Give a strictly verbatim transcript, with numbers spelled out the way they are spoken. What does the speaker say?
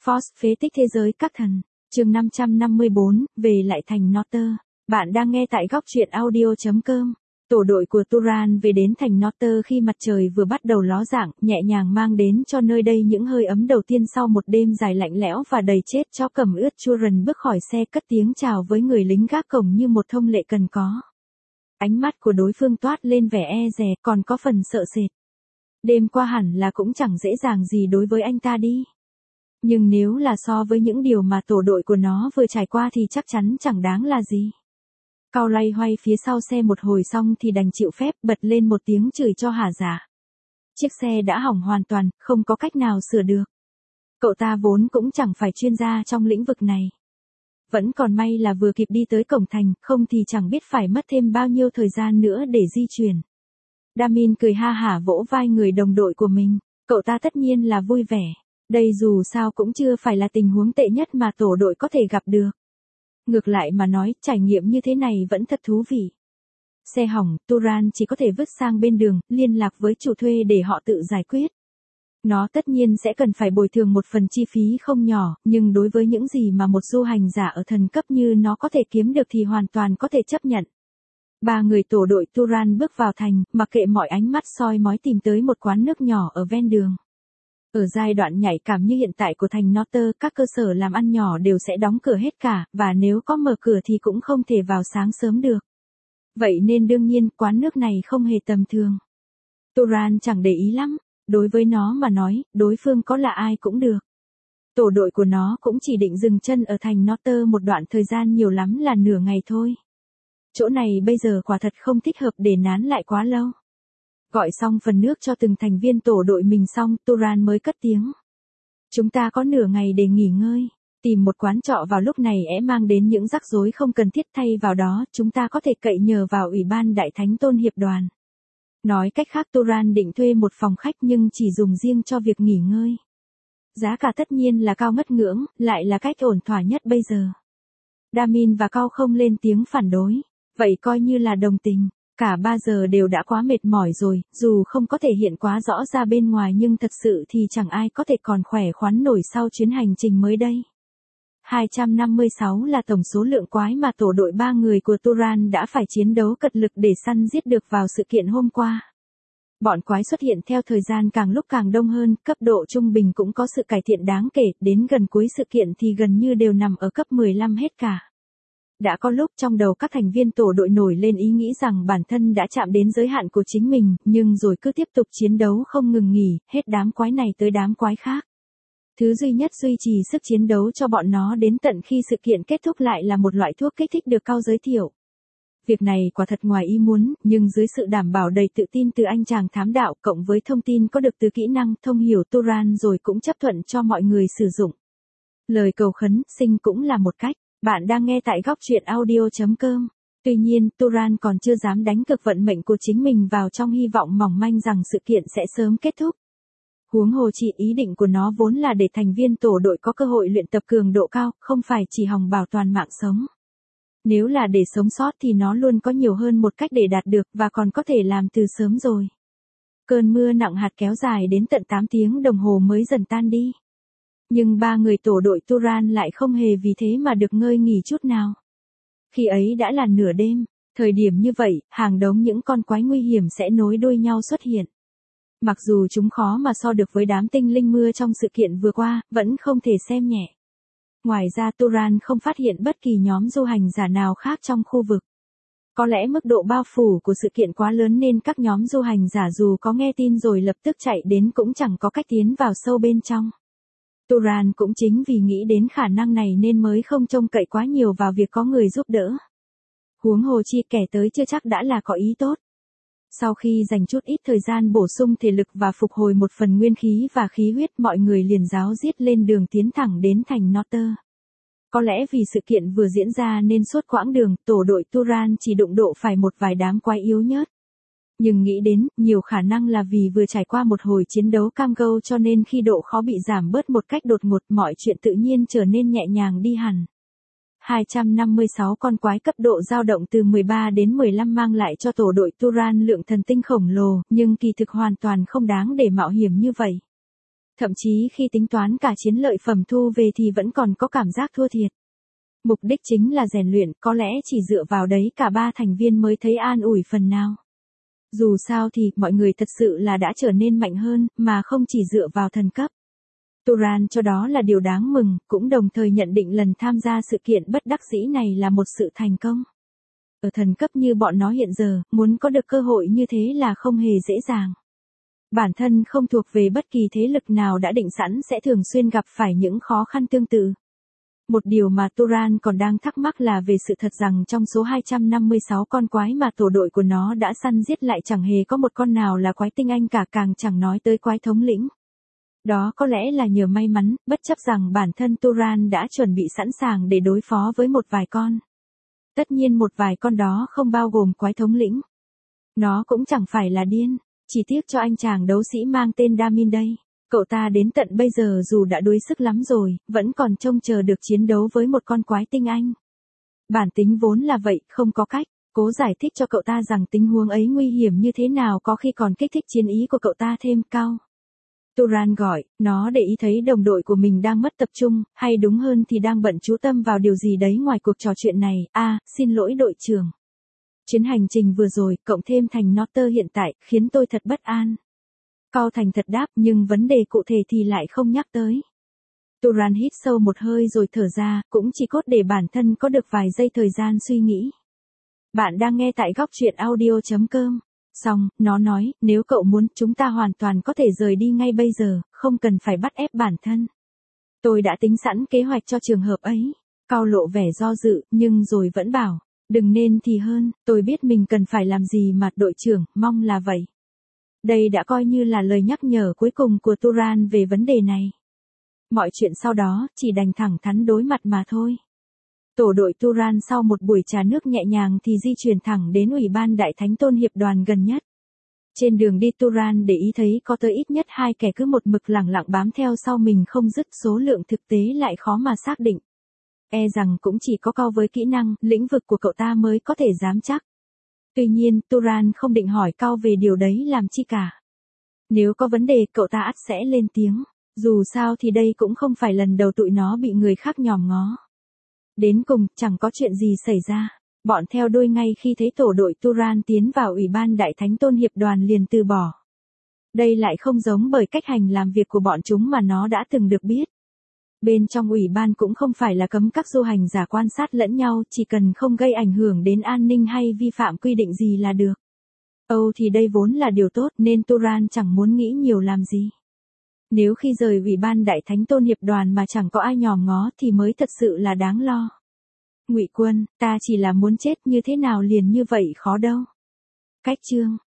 Force phế tích thế giới các thần. Chương năm trăm năm mươi bốn, về lại thành Norther. Bạn đang nghe tại góc truyện audio chấm com. Tổ đội của Turan về đến thành Norther khi mặt trời vừa bắt đầu ló dạng, nhẹ nhàng mang đến cho nơi đây những hơi ấm đầu tiên sau một đêm dài lạnh lẽo và đầy chết chó cầm ướt. Turan bước khỏi xe cất tiếng chào với người lính gác cổng như một thông lệ cần có. Ánh mắt của đối phương toát lên vẻ e dè, còn có phần sợ sệt. Đêm qua hẳn là cũng chẳng dễ dàng gì đối với anh ta đi. Nhưng nếu là so với những điều mà tổ đội của nó vừa trải qua thì chắc chắn chẳng đáng là gì. Cao loay hoay phía sau xe một hồi xong thì đành chịu phép bật lên một tiếng chửi cho hả dạ. Chiếc xe đã hỏng hoàn toàn, không có cách nào sửa được. Cậu ta vốn cũng chẳng phải chuyên gia trong lĩnh vực này. Vẫn còn may là vừa kịp đi tới cổng thành, không thì chẳng biết phải mất thêm bao nhiêu thời gian nữa để di chuyển. Damin cười ha hả vỗ vai người đồng đội của mình, cậu ta tất nhiên là vui vẻ. Đây dù sao cũng chưa phải là tình huống tệ nhất mà tổ đội có thể gặp được. Ngược lại mà nói, trải nghiệm như thế này vẫn thật thú vị. Xe hỏng, Turan chỉ có thể vứt sang bên đường, liên lạc với chủ thuê để họ tự giải quyết. Nó tất nhiên sẽ cần phải bồi thường một phần chi phí không nhỏ, nhưng đối với những gì mà một du hành giả ở thần cấp như nó có thể kiếm được thì hoàn toàn có thể chấp nhận. Ba người tổ đội Turan bước vào thành, mặc kệ mọi ánh mắt soi mói tìm tới một quán nước nhỏ ở ven đường. Ở giai đoạn nhạy cảm như hiện tại của thành Norther, các cơ sở làm ăn nhỏ đều sẽ đóng cửa hết cả, và nếu có mở cửa thì cũng không thể vào sáng sớm được. Vậy nên đương nhiên, quán nước này không hề tầm thường. Turan chẳng để ý lắm, đối với nó mà nói, đối phương có là ai cũng được. Tổ đội của nó cũng chỉ định dừng chân ở thành Norther một đoạn thời gian, nhiều lắm là nửa ngày thôi. Chỗ này bây giờ quả thật không thích hợp để nán lại quá lâu. Gọi xong phần nước cho từng thành viên tổ đội mình xong, Turan mới cất tiếng. Chúng ta có nửa ngày để nghỉ ngơi. Tìm một quán trọ vào lúc này é mang đến những rắc rối không cần thiết, thay vào đó, chúng ta có thể cậy nhờ vào Ủy ban Đại Thánh Tôn Hiệp Đoàn. Nói cách khác, Turan định thuê một phòng khách nhưng chỉ dùng riêng cho việc nghỉ ngơi. Giá cả tất nhiên là cao ngất ngưỡng, lại là cách ổn thỏa nhất bây giờ. Damin và Cao không lên tiếng phản đối. Vậy coi như là đồng tình. Cả ba giờ đều đã quá mệt mỏi rồi, dù không có thể hiện quá rõ ra bên ngoài nhưng thật sự thì chẳng ai có thể còn khỏe khoắn nổi sau chuyến hành trình mới đây. hai trăm năm mươi sáu là tổng số lượng quái mà tổ đội ba người của Turan đã phải chiến đấu cật lực để săn giết được vào sự kiện hôm qua. Bọn quái xuất hiện theo thời gian càng lúc càng đông hơn, cấp độ trung bình cũng có sự cải thiện đáng kể, đến gần cuối sự kiện thì gần như đều nằm ở cấp mười lăm hết cả. Đã có lúc trong đầu các thành viên tổ đội nổi lên ý nghĩ rằng bản thân đã chạm đến giới hạn của chính mình, nhưng rồi cứ tiếp tục chiến đấu không ngừng nghỉ, hết đám quái này tới đám quái khác. Thứ duy nhất duy trì sức chiến đấu cho bọn nó đến tận khi sự kiện kết thúc lại là một loại thuốc kích thích được Cao giới thiệu. Việc này quả thật ngoài ý muốn, nhưng dưới sự đảm bảo đầy tự tin từ anh chàng thám đạo cộng với thông tin có được từ kỹ năng thông hiểu Turan rồi cũng chấp thuận cho mọi người sử dụng. Lời cầu khấn, sinh cũng là một cách. Bạn đang nghe tại góc truyện audio chấm com. Tuy nhiên, Turan còn chưa dám đánh cược vận mệnh của chính mình vào trong hy vọng mỏng manh rằng sự kiện sẽ sớm kết thúc. Huống hồ chi ý định của nó vốn là để thành viên tổ đội có cơ hội luyện tập cường độ cao, không phải chỉ hòng bảo toàn mạng sống. Nếu là để sống sót thì nó luôn có nhiều hơn một cách để đạt được và còn có thể làm từ sớm rồi. Cơn mưa nặng hạt kéo dài đến tận tám tiếng đồng hồ mới dần tan đi. Nhưng ba người tổ đội Turan lại không hề vì thế mà được ngơi nghỉ chút nào. Khi ấy đã là nửa đêm, thời điểm như vậy, hàng đống những con quái nguy hiểm sẽ nối đuôi nhau xuất hiện. Mặc dù chúng khó mà so được với đám tinh linh mưa trong sự kiện vừa qua, vẫn không thể xem nhẹ. Ngoài ra Turan không phát hiện bất kỳ nhóm du hành giả nào khác trong khu vực. Có lẽ mức độ bao phủ của sự kiện quá lớn nên các nhóm du hành giả dù có nghe tin rồi lập tức chạy đến cũng chẳng có cách tiến vào sâu bên trong. Turan cũng chính vì nghĩ đến khả năng này nên mới không trông cậy quá nhiều vào việc có người giúp đỡ. Huống hồ chi kẻ tới chưa chắc đã là có ý tốt. Sau khi dành chút ít thời gian bổ sung thể lực và phục hồi một phần nguyên khí và khí huyết, mọi người liền ráo riết lên đường tiến thẳng đến thành Norther. Có lẽ vì sự kiện vừa diễn ra nên suốt quãng đường, tổ đội Turan chỉ đụng độ phải một vài đám quái yếu nhớt. Nhưng nghĩ đến, nhiều khả năng là vì vừa trải qua một hồi chiến đấu cam go cho nên khi độ khó bị giảm bớt một cách đột ngột, mọi chuyện tự nhiên trở nên nhẹ nhàng đi hẳn. hai trăm năm mươi sáu con quái cấp độ dao động từ mười ba đến mười lăm mang lại cho tổ đội Turan lượng thần tinh khổng lồ, nhưng kỳ thực hoàn toàn không đáng để mạo hiểm như vậy. Thậm chí khi tính toán cả chiến lợi phẩm thu về thì vẫn còn có cảm giác thua thiệt. Mục đích chính là rèn luyện, có lẽ chỉ dựa vào đấy cả ba thành viên mới thấy an ủi phần nào. Dù sao thì, mọi người thật sự là đã trở nên mạnh hơn, mà không chỉ dựa vào thần cấp. Turan cho đó là điều đáng mừng, cũng đồng thời nhận định lần tham gia sự kiện bất đắc dĩ này là một sự thành công. Ở thần cấp như bọn nó hiện giờ, muốn có được cơ hội như thế là không hề dễ dàng. Bản thân không thuộc về bất kỳ thế lực nào đã định sẵn sẽ thường xuyên gặp phải những khó khăn tương tự. Một điều mà Turan còn đang thắc mắc là về sự thật rằng trong số hai trăm năm mươi sáu con quái mà tổ đội của nó đã săn giết lại chẳng hề có một con nào là quái tinh anh cả, càng chẳng nói tới quái thống lĩnh. Đó có lẽ là nhờ may mắn, bất chấp rằng bản thân Turan đã chuẩn bị sẵn sàng để đối phó với một vài con. Tất nhiên một vài con đó không bao gồm quái thống lĩnh. Nó cũng chẳng phải là điên, chỉ tiếc cho anh chàng đấu sĩ mang tên Damin đây. Cậu ta đến tận bây giờ dù đã đuối sức lắm rồi, vẫn còn trông chờ được chiến đấu với một con quái tinh anh. Bản tính vốn là vậy, không có cách. Cố giải thích cho cậu ta rằng tình huống ấy nguy hiểm như thế nào, có khi còn kích thích chiến ý của cậu ta thêm cao. Turan gọi, nó để ý thấy đồng đội của mình đang mất tập trung, hay đúng hơn thì đang bận chú tâm vào điều gì đấy ngoài cuộc trò chuyện này. À, xin lỗi đội trưởng. Chuyến hành trình vừa rồi, cộng thêm thành Notter hiện tại, khiến tôi thật bất an. Cao Thành thật đáp, nhưng vấn đề cụ thể thì lại không nhắc tới. Turan hít sâu một hơi rồi thở ra, cũng chỉ cốt để bản thân có được vài giây thời gian suy nghĩ. Bạn đang nghe tại góc truyện audio chấm com. Xong, nó nói, nếu cậu muốn, chúng ta hoàn toàn có thể rời đi ngay bây giờ, không cần phải bắt ép bản thân. Tôi đã tính sẵn kế hoạch cho trường hợp ấy. Cao lộ vẻ do dự, nhưng rồi vẫn bảo, đừng nên thì hơn, tôi biết mình cần phải làm gì mà, đội trưởng, mong là vậy. Đây đã coi như là lời nhắc nhở cuối cùng của Turan về vấn đề này. Mọi chuyện sau đó, chỉ đành thẳng thắn đối mặt mà thôi. Tổ đội Turan sau một buổi trà nước nhẹ nhàng thì di chuyển thẳng đến Ủy ban Đại Thánh Tôn Hiệp đoàn gần nhất. Trên đường đi Turan để ý thấy có tới ít nhất hai kẻ cứ một mực lẳng lặng bám theo sau mình không dứt, số lượng thực tế lại khó mà xác định. E rằng cũng chỉ có Cao với kỹ năng, lĩnh vực của cậu ta mới có thể dám chắc. Tuy nhiên, Turan không định hỏi Cao về điều đấy làm chi cả. Nếu có vấn đề, cậu ta ắt sẽ lên tiếng. Dù sao thì đây cũng không phải lần đầu tụi nó bị người khác nhòm ngó. Đến cùng, chẳng có chuyện gì xảy ra. Bọn theo đuôi ngay khi thấy tổ đội Turan tiến vào Ủy ban Đại Thánh Tôn Hiệp đoàn liền từ bỏ. Đây lại không giống bởi cách hành làm việc của bọn chúng mà nó đã từng được biết. Bên trong ủy ban cũng không phải là cấm các du hành giả quan sát lẫn nhau, chỉ cần không gây ảnh hưởng đến an ninh hay vi phạm quy định gì là được. Âu thì đây vốn là điều tốt nên Turan chẳng muốn nghĩ nhiều làm gì. Nếu khi rời Ủy ban Đại Thánh Tôn Hiệp đoàn mà chẳng có ai nhòm ngó thì mới thật sự là đáng lo. Ngụy Quân, ta chỉ là muốn chết, như thế nào liền như vậy khó đâu. Cách chương